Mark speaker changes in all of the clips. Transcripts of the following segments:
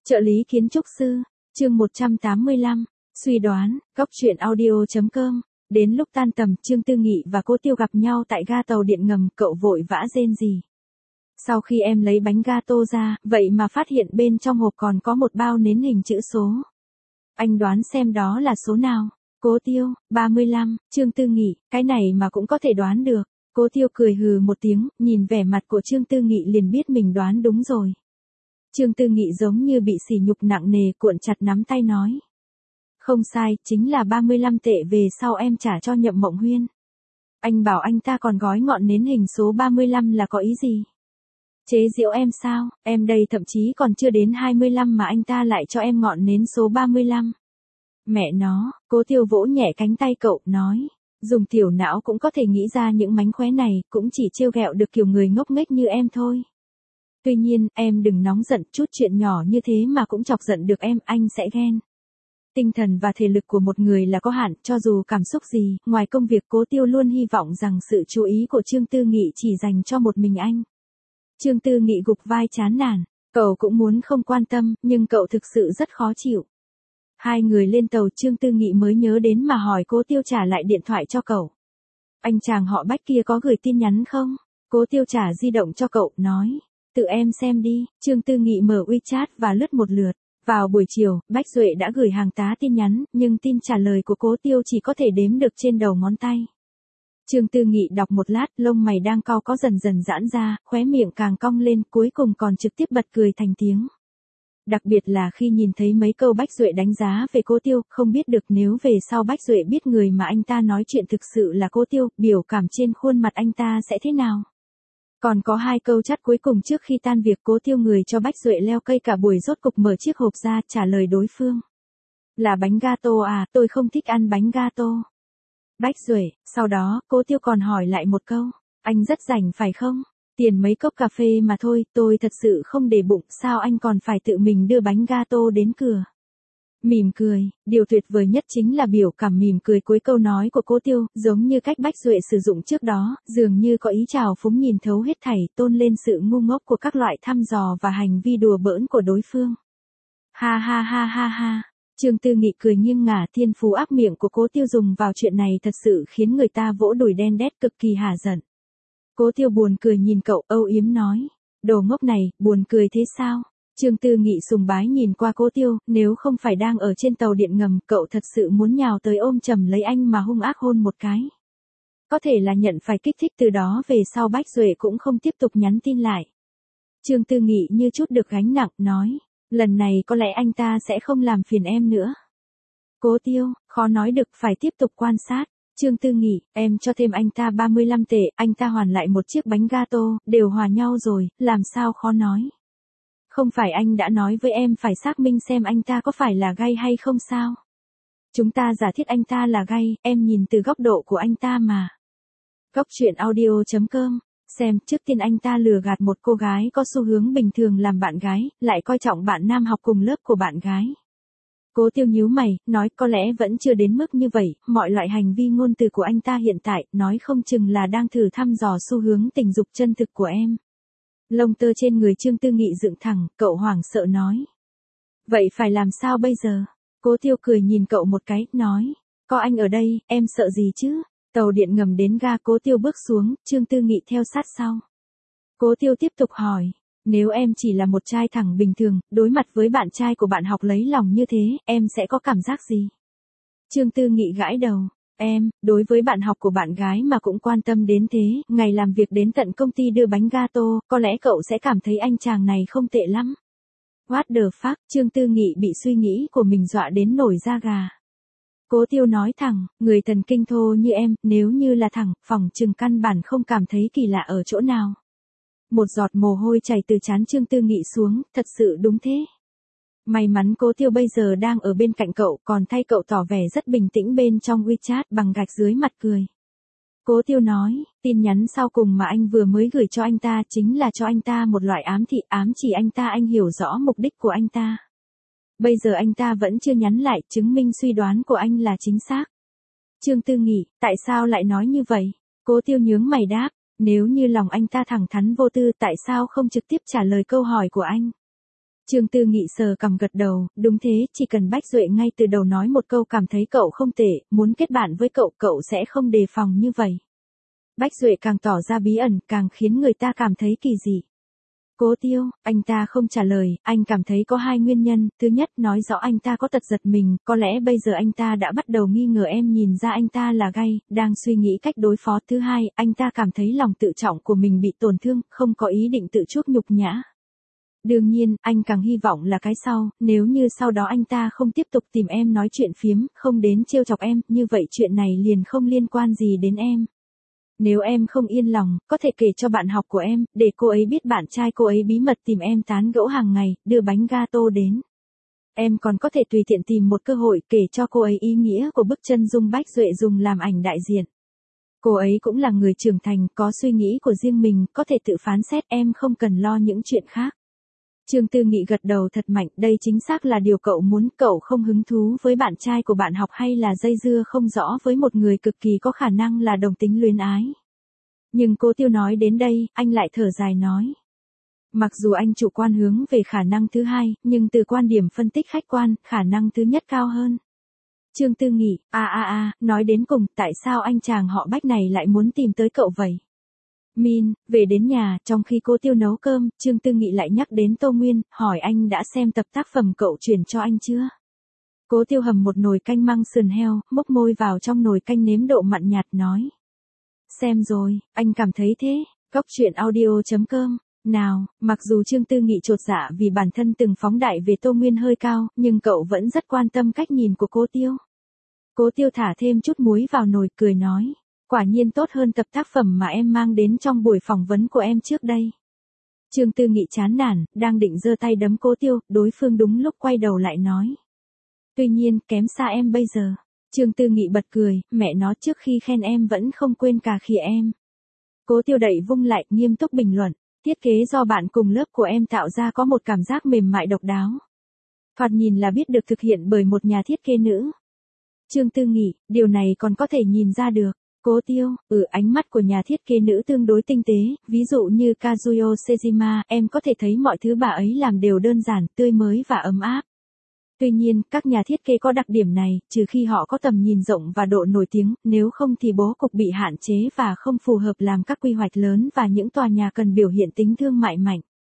Speaker 1: Trợ lý kiến trúc sư, chương 185, suy đoán, góc truyện audio.com. Đến lúc tan tầm, Trương Tư Nghị và Cố Tiêu gặp nhau tại ga tàu điện ngầm, cậu vội vã rên rỉ. Sau khi em lấy bánh gato ra, vậy mà phát hiện bên trong hộp còn có một bao nến hình chữ số. Anh đoán xem đó là số nào? Cố Tiêu, 35, Trương Tư Nghị, cái này mà cũng có thể đoán được. Cố Tiêu cười hừ một tiếng, nhìn vẻ mặt của Trương Tư Nghị liền biết mình đoán đúng rồi. Trương Tư Nghị giống như bị sỉ nhục nặng nề, cuộn chặt nắm tay nói. Không sai, chính là 35 tệ, về sau em trả cho Nhậm Mộng Huyên. Anh bảo anh ta còn gói ngọn nến hình số 35 là có ý gì? Chế giễu em sao? Em đây thậm chí còn chưa đến 25 mà anh ta lại cho em ngọn nến số 35. Mẹ nó, Cố Tiêu vỗ nhẹ cánh tay cậu, nói. Dùng tiểu não cũng có thể nghĩ ra những mánh khóe này, cũng chỉ trêu ghẹo được kiểu người ngốc nghếch như em thôi. Tuy nhiên, em đừng nóng giận, chút chuyện nhỏ như thế mà cũng chọc giận được em, anh sẽ ghen. Tinh thần và thể lực của một người là có hạn, cho dù cảm xúc gì, ngoài công việc, Cố Tiêu luôn hy vọng rằng sự chú ý của Trương Tư Nghị chỉ dành cho một mình anh. Trương Tư Nghị gục vai chán nản, cậu cũng muốn không quan tâm, nhưng cậu thực sự rất khó chịu. Hai người lên tàu, Trương Tư Nghị mới nhớ đến mà hỏi Cố Tiêu trả lại điện thoại cho cậu. Anh chàng họ Bách kia có gửi tin nhắn không? Cố Tiêu trả di động cho cậu, nói. Tự em xem đi. Trương Tư Nghị mở WeChat và lướt một lượt. Vào buổi chiều, Bách Duệ đã gửi hàng tá tin nhắn, nhưng tin trả lời của Cố Tiêu chỉ có thể đếm được trên đầu ngón tay. Trương Tư Nghị đọc một lát, lông mày đang cau có dần dần giãn ra, khóe miệng càng cong lên, cuối cùng còn trực tiếp bật cười thành tiếng. Đặc biệt là khi nhìn thấy mấy câu Bách Duệ đánh giá về Cố Tiêu, không biết được nếu về sau Bách Duệ biết người mà anh ta nói chuyện thực sự là Cố Tiêu, biểu cảm trên khuôn mặt anh ta sẽ thế nào. Còn có hai câu chat cuối cùng trước khi tan việc, Cố Tiêu người cho Bách Duệ leo cây cả buổi rốt cục mở chiếc hộp ra, trả lời đối phương. Là bánh gato à, tôi không thích ăn bánh gato. Bách Duệ, sau đó, Cố Tiêu còn hỏi lại một câu, anh rất rảnh phải không? Tiền mấy cốc cà phê mà thôi, tôi thật sự không để bụng, sao anh còn phải tự mình đưa bánh gato đến cửa? Mỉm cười, điều tuyệt vời nhất chính là biểu cảm mỉm cười cuối câu nói của Cố Tiêu, giống như cách Bách Duệ sử dụng trước đó, dường như có ý trào phúng nhìn thấu hết thảy, tôn lên sự ngu ngốc của các loại thăm dò và hành vi đùa bỡn của đối phương. Ha ha ha ha ha. Trương Tư Nghị cười nghiêng ngả, thiên phú ác miệng của Cố Tiêu dùng vào chuyện này thật sự khiến người ta vỗ đùi đen đét, cực kỳ hả giận. Cố Tiêu buồn cười nhìn cậu, âu yếm nói. Đồ ngốc này, buồn cười thế sao? Trương Tư Nghị sùng bái nhìn qua Cố Tiêu, nếu không phải đang ở trên tàu điện ngầm, cậu thật sự muốn nhào tới ôm chầm lấy anh mà hung ác hôn một cái. Có thể là nhận phải kích thích, từ đó về sau Bách Duệ cũng không tiếp tục nhắn tin lại. Trương Tư Nghị như chút được gánh nặng, nói. Lần này có lẽ anh ta sẽ không làm phiền em nữa. Cố Tiêu, khó nói được, phải tiếp tục quan sát. Trương Tư Nghị, em cho thêm anh ta 35 tệ, anh ta hoàn lại một chiếc bánh gato, đều hòa nhau rồi, làm sao khó nói. Không phải anh đã nói với em phải xác minh xem anh ta có phải là gay hay không sao? Chúng ta giả thiết anh ta là gay, em nhìn từ góc độ của anh ta mà. Góc truyện audio.com. Xem, trước tiên anh ta lừa gạt một cô gái có xu hướng bình thường làm bạn gái, lại coi trọng bạn nam học cùng lớp của bạn gái. Cố Tiêu nhíu mày, nói có lẽ vẫn chưa đến mức như vậy, mọi loại hành vi ngôn từ của anh ta hiện tại, nói không chừng là đang thử thăm dò xu hướng tình dục chân thực của em. Lông tơ trên người Trương Tư Nghị dựng thẳng, cậu hoảng sợ nói. Vậy phải làm sao bây giờ? Cố Tiêu cười nhìn cậu một cái, nói. Có anh ở đây, em sợ gì chứ? Tàu điện ngầm đến ga, Cố Tiêu bước xuống, Trương Tư Nghị theo sát sau. Cố Tiêu tiếp tục hỏi. Nếu em chỉ là một trai thẳng bình thường, đối mặt với bạn trai của bạn học lấy lòng như thế, em sẽ có cảm giác gì? Trương Tư Nghị gãi đầu. Em, đối với bạn học của bạn gái mà cũng quan tâm đến thế, ngày làm việc đến tận công ty đưa bánh gato, có lẽ cậu sẽ cảm thấy anh chàng này không tệ lắm. What the fuck, Trương Tư Nghị bị suy nghĩ của mình dọa đến nổi da gà. Cố Tiêu nói thẳng, người thần kinh thô như em, nếu như là thẳng, phỏng chừng căn bản không cảm thấy kỳ lạ ở chỗ nào. Một giọt mồ hôi chảy từ trán Trương Tư Nghị xuống, thật sự đúng thế. May mắn Cố Tiêu bây giờ đang ở bên cạnh cậu, còn thay cậu tỏ vẻ rất bình tĩnh bên trong WeChat bằng gạch dưới mặt cười. Cố Tiêu nói, tin nhắn sau cùng mà anh vừa mới gửi cho anh ta chính là cho anh ta một loại ám thị, ám chỉ anh ta, anh hiểu rõ mục đích của anh ta. Bây giờ anh ta vẫn chưa nhắn lại, chứng minh suy đoán của anh là chính xác. Trương Tư Nghị, tại sao lại nói như vậy? Cố Tiêu nhướng mày đáp, nếu như lòng anh ta thẳng thắn vô tư, tại sao không trực tiếp trả lời câu hỏi của anh? Trương Tư Nghị sờ cằm gật đầu, đúng thế, chỉ cần Bách Duệ ngay từ đầu nói một câu cảm thấy cậu không tệ, muốn kết bạn với cậu, cậu sẽ không đề phòng như vậy. Bách Duệ càng tỏ ra bí ẩn, càng khiến người ta cảm thấy kỳ dị. Cố Tiêu, anh ta không trả lời, anh cảm thấy có hai nguyên nhân, thứ nhất nói rõ anh ta có tật giật mình, có lẽ bây giờ anh ta đã bắt đầu nghi ngờ em nhìn ra anh ta là gay, đang suy nghĩ cách đối phó. Thứ hai, anh ta cảm thấy lòng tự trọng của mình bị tổn thương, không có ý định tự chuốc nhục nhã. Đương nhiên, anh càng hy vọng là cái sau, nếu như sau đó anh ta không tiếp tục tìm em nói chuyện phiếm, không đến trêu chọc em, như vậy chuyện này liền không liên quan gì đến em. Nếu em không yên lòng, có thể kể cho bạn học của em, để cô ấy biết bạn trai cô ấy bí mật tìm em tán gẫu hàng ngày, đưa bánh gato đến. Em còn có thể tùy tiện tìm một cơ hội kể cho cô ấy ý nghĩa của bức chân dung Bách Duệ dùng làm ảnh đại diện. Cô ấy cũng là người trưởng thành, có suy nghĩ của riêng mình, có thể tự phán xét, em không cần lo những chuyện khác. Trương Tư Nghị gật đầu thật mạnh, đây chính xác là điều cậu muốn, cậu không hứng thú với bạn trai của bạn học hay là dây dưa không rõ với một người cực kỳ có khả năng là đồng tính luyến ái. Nhưng Cố Tiêu nói đến đây, anh lại thở dài nói. Mặc dù anh chủ quan hướng về khả năng thứ hai, nhưng từ quan điểm phân tích khách quan, khả năng thứ nhất cao hơn. Trương Tư Nghị, nói đến cùng, tại sao anh chàng họ Bách này lại muốn tìm tới cậu vậy? Min, về đến nhà, trong khi Cố Tiêu nấu cơm, Trương Tư Nghị lại nhắc đến Tô Nguyên, hỏi anh đã xem tập tác phẩm cậu chuyển cho anh chưa? Cố Tiêu hầm một nồi canh măng sườn heo, múc môi vào trong nồi canh nếm độ mặn nhạt nói. Xem rồi, anh cảm thấy thế, Cóc truyện audio.com. Nào, mặc dù Trương Tư Nghị chột dạ vì bản thân từng phóng đại về Tô Nguyên hơi cao, nhưng cậu vẫn rất quan tâm cách nhìn của Cố Tiêu. Cố Tiêu thả thêm chút muối vào nồi cười nói. Quả nhiên tốt hơn tập tác phẩm mà em mang đến trong buổi phỏng vấn của em trước đây. Trương Tư Nghị chán nản, đang định giơ tay đấm Cố Tiêu, đối phương đúng lúc quay đầu lại nói. Tuy nhiên, kém xa em bây giờ. Trương Tư Nghị bật cười, mẹ nó trước khi khen em vẫn không quên cà khịa em. Cố Tiêu đẩy vung lại, nghiêm túc bình luận. Thiết kế do bạn cùng lớp của em tạo ra có một cảm giác mềm mại độc đáo. Thoạt nhìn là biết được thực hiện bởi một nhà thiết kế nữ. Trương Tư Nghị, điều này còn có thể nhìn ra được. Cố Tiêu, ánh mắt của nhà thiết kế nữ tương đối tinh tế, ví dụ như Kazuyo Sejima, em có thể thấy mọi thứ bà ấy làm đều đơn giản, tươi mới và ấm áp. Tuy nhiên, các nhà thiết kế có đặc điểm này, trừ khi họ có tầm nhìn rộng và độ nổi tiếng, nếu không thì bố cục bị hạn chế và không phù hợp làm các quy hoạch lớn và những tòa nhà cần biểu hiện tính thương mại mạnh.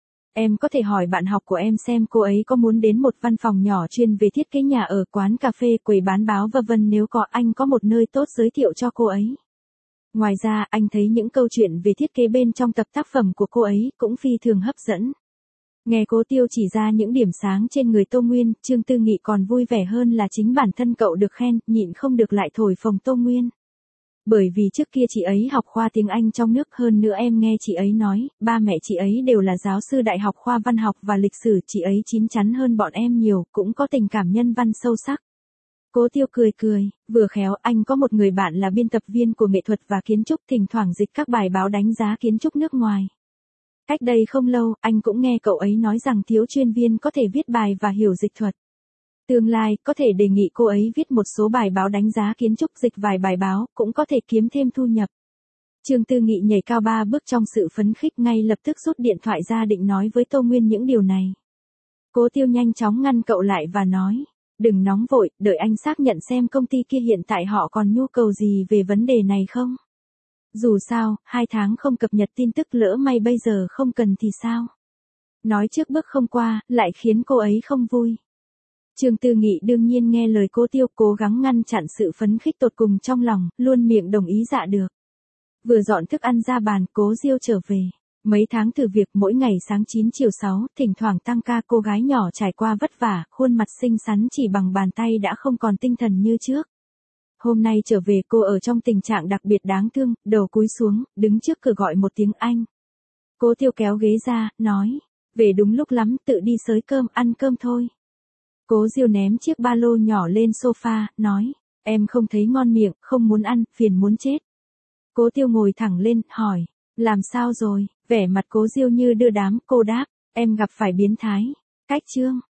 Speaker 1: Em có thể hỏi bạn học của em xem cô ấy có muốn đến một văn phòng nhỏ chuyên về thiết kế nhà ở, quán cà phê, quầy bán báo vân vân, nếu có anh có một nơi tốt giới thiệu cho cô ấy. Ngoài ra, anh thấy những câu chuyện về thiết kế bên trong tập tác phẩm của cô ấy cũng phi thường hấp dẫn. Nghe Cố Tiêu chỉ ra những điểm sáng trên người Tô Nguyên, Trương Tư Nghị còn vui vẻ hơn là chính bản thân cậu được khen, nhịn không được lại thổi phồng Tô Nguyên. Bởi vì trước kia chị ấy học khoa tiếng Anh trong nước, hơn nữa em nghe chị ấy nói, ba mẹ chị ấy đều là giáo sư đại học khoa văn học và lịch sử, chị ấy chín chắn hơn bọn em nhiều, cũng có tình cảm nhân văn sâu sắc. Cố Tiêu cười, vừa khéo anh có một người bạn là biên tập viên của nghệ thuật và kiến trúc, thỉnh thoảng dịch các bài báo đánh giá kiến trúc nước ngoài. Cách đây không lâu, anh cũng nghe cậu ấy nói rằng thiếu chuyên viên có thể viết bài và hiểu dịch thuật. Tương lai, có thể đề nghị cô ấy viết một số bài báo đánh giá kiến trúc, dịch vài bài báo, cũng có thể kiếm thêm thu nhập. Trương Tư Nghị nhảy cao 3 bước trong sự phấn khích, ngay lập tức rút điện thoại ra định nói với Tô Nguyên những điều này. Cố Tiêu nhanh chóng ngăn cậu lại và nói, đừng nóng vội, đợi anh xác nhận xem công ty kia hiện tại họ còn nhu cầu gì về vấn đề này không. Dù sao, 2 tháng không cập nhật tin tức, lỡ may bây giờ không cần thì sao? Nói trước bước không qua, lại khiến cô ấy không vui. Trương Tư Nghị đương nhiên nghe lời Cố Tiêu, cố gắng ngăn chặn sự phấn khích tột cùng trong lòng, luôn miệng đồng ý dạ được. Vừa dọn thức ăn ra bàn, Cố Diêu trở về. Mấy tháng thử việc, mỗi ngày sáng 9 chiều 6, thỉnh thoảng tăng ca, cô gái nhỏ trải qua vất vả, khuôn mặt xinh xắn chỉ bằng bàn tay đã không còn tinh thần như trước. Hôm nay trở về cô ở trong tình trạng đặc biệt đáng thương, đầu cúi xuống, đứng trước cửa gọi một tiếng anh. Cố Tiêu kéo ghế ra, nói, về đúng lúc lắm, tự đi xới cơm, ăn cơm thôi. Cố Diêu ném chiếc ba lô nhỏ lên sofa, nói, em không thấy ngon miệng, không muốn ăn, phiền muốn chết. Cố Tiêu ngồi thẳng lên, hỏi, làm sao rồi? Vẻ mặt Cố Diêu như đưa đám, cô đáp, em gặp phải biến thái. Cách chương.